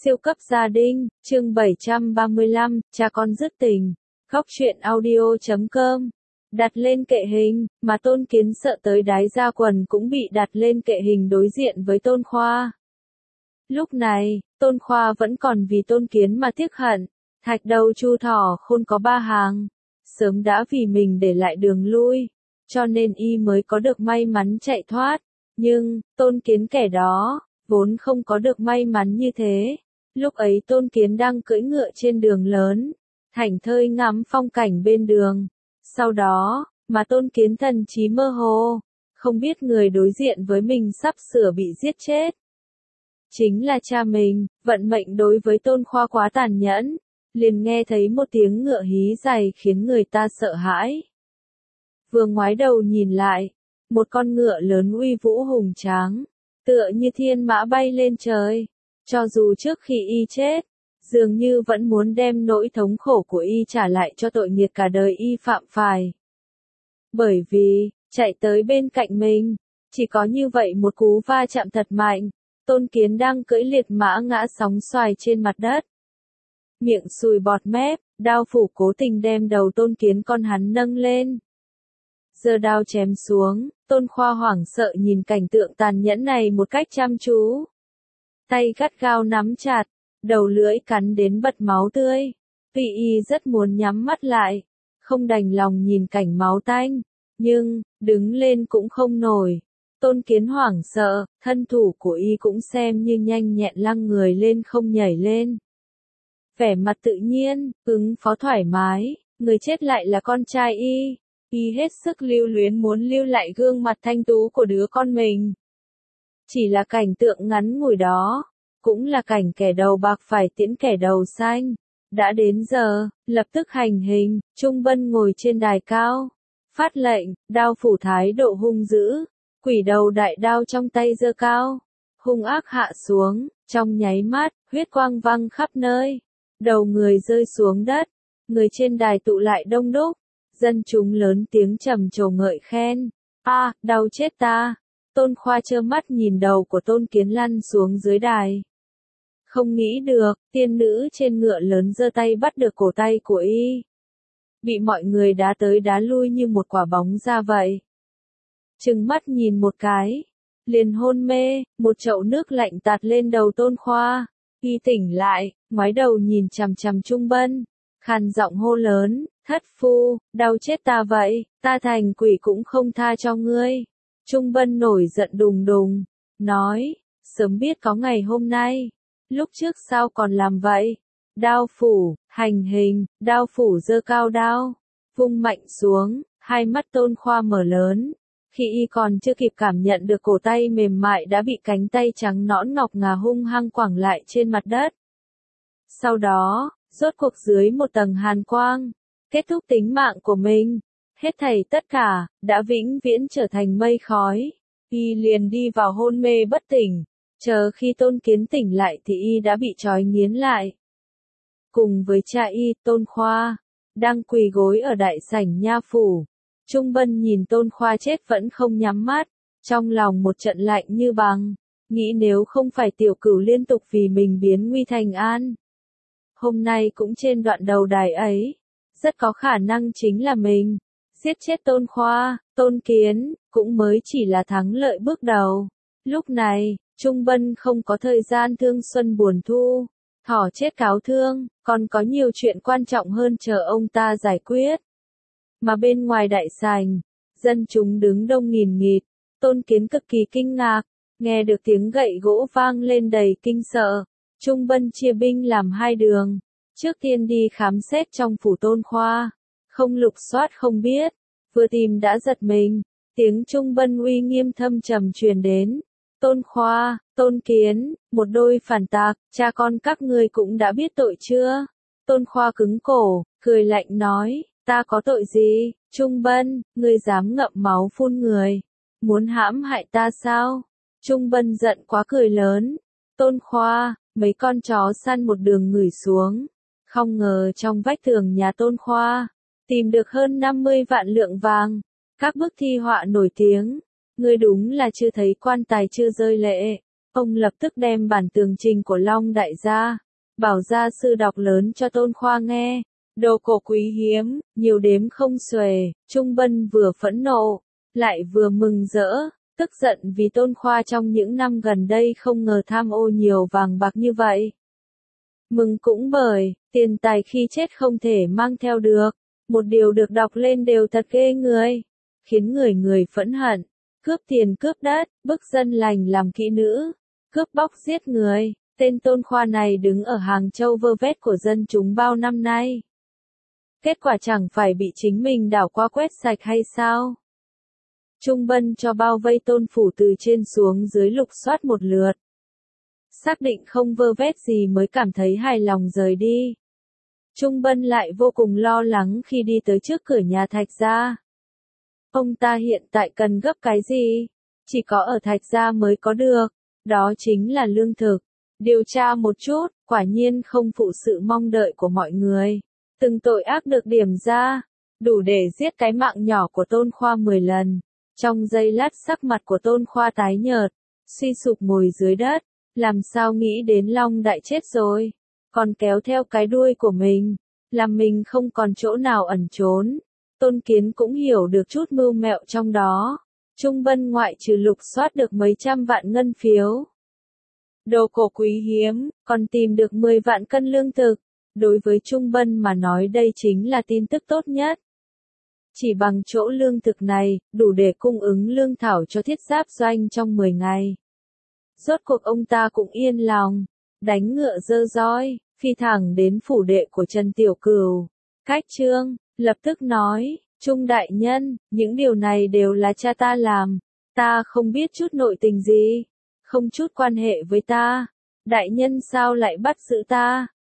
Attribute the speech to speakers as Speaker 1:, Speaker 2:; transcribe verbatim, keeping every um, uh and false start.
Speaker 1: Siêu cấp gia đình, chương bảy trăm ba mươi lăm, cha con dứt tình. Góc truyện audio chấm com. Đặt lên kệ hình, mà Tôn Kiến sợ tới đái da quần cũng bị đặt lên kệ hình đối diện với Tôn Khoa. Lúc này, Tôn Khoa vẫn còn vì Tôn Kiến mà tiếc hận. Thạch đầu Chu Thỏ Khôn có ba hàng, sớm đã vì mình để lại đường lui, cho nên y mới có được may mắn chạy thoát. Nhưng, Tôn Kiến kẻ đó, vốn không có được may mắn như thế. Lúc ấy Tôn Kiến đang cưỡi ngựa trên đường lớn, thảnh thơi ngắm phong cảnh bên đường. Sau đó, mà Tôn Kiến thần trí mơ hồ, không biết người đối diện với mình sắp sửa bị giết chết. Chính là cha mình. Vận mệnh đối với Tôn Khoa quá tàn nhẫn. Liền nghe thấy một tiếng ngựa hí dài khiến người ta sợ hãi. Vừa ngoái đầu nhìn lại, một con ngựa lớn uy vũ hùng tráng, tựa như thiên mã bay lên trời. Cho dù trước khi y chết, dường như vẫn muốn đem nỗi thống khổ của y trả lại cho tội nghiệp cả đời y phạm phải. Bởi vì, chạy tới bên cạnh mình, chỉ có như vậy một cú va chạm thật mạnh, Tôn Kiến đang cưỡi liệt mã ngã sóng xoài trên mặt đất. Miệng sùi bọt mép, đao phủ cố tình đem đầu Tôn Kiến con hắn nâng lên. Giơ đao chém xuống, Tôn Khoa hoảng sợ nhìn cảnh tượng tàn nhẫn này một cách chăm chú. Tay gắt gao nắm chặt, đầu lưỡi cắn đến bật máu tươi. Tuy y rất muốn nhắm mắt lại, không đành lòng nhìn cảnh máu tanh, nhưng, đứng lên cũng không nổi. Tôn Kiến hoảng sợ, thân thủ của y cũng xem như nhanh nhẹn lăng người lên không nhảy lên. Vẻ mặt tự nhiên, ứng phó thoải mái, người chết lại là con trai y. Y hết sức lưu luyến muốn lưu lại gương mặt thanh tú của đứa con mình. Chỉ là cảnh tượng ngắn ngủi đó, cũng là cảnh kẻ đầu bạc phải tiễn kẻ đầu xanh. Đã đến giờ, lập tức hành hình. Trung Bân ngồi trên đài cao, phát lệnh, đao phủ thái độ hung dữ, quỷ đầu đại đao trong tay giơ cao, hung ác hạ xuống, trong nháy mắt, huyết quang văng khắp nơi, đầu người rơi xuống đất, người trên đài tụ lại đông đúc, dân chúng lớn tiếng trầm trồ ngợi khen. A, à, đau chết ta. Tôn Khoa trơ mắt nhìn đầu của Tôn Kiến lăn xuống dưới đài. Không nghĩ được, tiên nữ trên ngựa lớn giơ tay bắt được cổ tay của y. Bị mọi người đá tới đá lui như một quả bóng ra vậy. Trừng mắt nhìn một cái, liền hôn mê, một chậu nước lạnh tạt lên đầu Tôn Khoa. Y tỉnh lại, ngoái đầu nhìn chằm chằm Trung Bân, khàn giọng hô lớn, thất phu, đau chết ta vậy, ta thành quỷ cũng không tha cho ngươi. Trung Bân nổi giận đùng đùng, nói, sớm biết có ngày hôm nay, lúc trước sao còn làm vậy? Đao phủ, hành hình, đao phủ giơ cao đao, vung mạnh xuống, hai mắt Tôn Khoa mở lớn. Khi y còn chưa kịp cảm nhận được cổ tay mềm mại đã bị cánh tay trắng nõn ngọc ngà hung hăng quẳng lại trên mặt đất. Sau đó, rốt cuộc dưới một tầng hàn quang, kết thúc tính mạng của mình. Hết thảy tất cả, đã vĩnh viễn trở thành mây khói. Y liền đi vào hôn mê bất tỉnh. Chờ khi Tôn Kiến tỉnh lại thì y đã bị trói nghiến lại. Cùng với cha y, Tôn Khoa, đang quỳ gối ở đại sảnh nha phủ. Trung Bân nhìn Tôn Khoa chết vẫn không nhắm mắt, trong lòng một trận lạnh như băng, nghĩ nếu không phải tiểu cửu liên tục vì mình biến nguy thành an. Hôm nay cũng trên đoạn đầu đài ấy, rất có khả năng chính là mình. Giết chết Tôn Khoa, Tôn Kiến, cũng mới chỉ là thắng lợi bước đầu. Lúc này, Trung Bân không có thời gian thương xuân buồn thu, thỏ chết cáo thương, còn có nhiều chuyện quan trọng hơn chờ ông ta giải quyết. Mà bên ngoài đại sảnh, dân chúng đứng đông nghìn nghịt, Tôn Kiến cực kỳ kinh ngạc, nghe được tiếng gậy gỗ vang lên đầy kinh sợ. Trung Bân chia binh làm hai đường, trước tiên đi khám xét trong phủ Tôn Khoa, không lục soát không biết, vừa tìm đã giật mình, tiếng Trung Bân uy nghiêm thâm trầm truyền đến. Tôn Khoa, Tôn Kiến, một đôi phản tạc, cha con các ngươi cũng đã biết tội chưa? Tôn Khoa cứng cổ, cười lạnh nói, ta có tội gì? Trung Bân, ngươi dám ngậm máu phun người, muốn hãm hại ta sao? Trung Bân giận quá cười lớn. Tôn Khoa, mấy con chó săn một đường ngửi xuống, không ngờ trong vách tường nhà Tôn Khoa, tìm được hơn năm mươi vạn lượng vàng, các bức thi họa nổi tiếng. Ngươi đúng là chưa thấy quan tài chưa rơi lệ. Ông lập tức đem bản tường trình của Long Đại ra, bảo gia sư đọc lớn cho Tôn Khoa nghe. Đồ cổ quý hiếm, nhiều đếm không xuể, Trung Bân vừa phẫn nộ, lại vừa mừng rỡ, tức giận vì Tôn Khoa trong những năm gần đây không ngờ tham ô nhiều vàng bạc như vậy. Mừng cũng bởi, tiền tài khi chết không thể mang theo được, một điều được đọc lên đều thật ghê người, khiến người người phẫn hận, cướp tiền cướp đất, bức dân lành làm kỹ nữ, cướp bóc giết người, tên Tôn Khoa này đứng ở Hàng Châu vơ vét của dân chúng bao năm nay. Kết quả chẳng phải bị chính mình đảo qua quét sạch hay sao? Trung Bân cho bao vây Tôn phủ từ trên xuống dưới lục soát một lượt. Xác định không vơ vét gì mới cảm thấy hài lòng rời đi. Trung Bân lại vô cùng lo lắng khi đi tới trước cửa nhà Thạch gia. Ông ta hiện tại cần gấp cái gì? Chỉ có ở Thạch gia mới có được. Đó chính là lương thực. Điều tra một chút, quả nhiên không phụ sự mong đợi của mọi người. Từng tội ác được điểm ra, đủ để giết cái mạng nhỏ của Tôn Khoa mười lần. Trong giây lát sắc mặt của Tôn Khoa tái nhợt, suy sụp ngồi dưới đất, làm sao nghĩ đến Long Đại chết rồi, còn kéo theo cái đuôi của mình, làm mình không còn chỗ nào ẩn trốn. Tôn Kiến cũng hiểu được chút mưu mẹo trong đó. Trung Bân ngoại trừ lục soát được mấy trăm vạn ngân phiếu, đồ cổ quý hiếm, còn tìm được mười vạn cân lương thực. Đối với Trung Bân mà nói đây chính là tin tức tốt nhất. Chỉ bằng chỗ lương thực này, đủ để cung ứng lương thảo cho thiết giáp doanh trong mười ngày. Rốt cuộc ông ta cũng yên lòng, đánh ngựa dơ roi, phi thẳng đến phủ đệ của Trần Tiểu Cửu. Cách Trương, lập tức nói, Trung đại nhân, những điều này đều là cha ta làm, ta không biết chút nội tình gì, không chút quan hệ với ta. Đại nhân sao lại bắt giữ ta?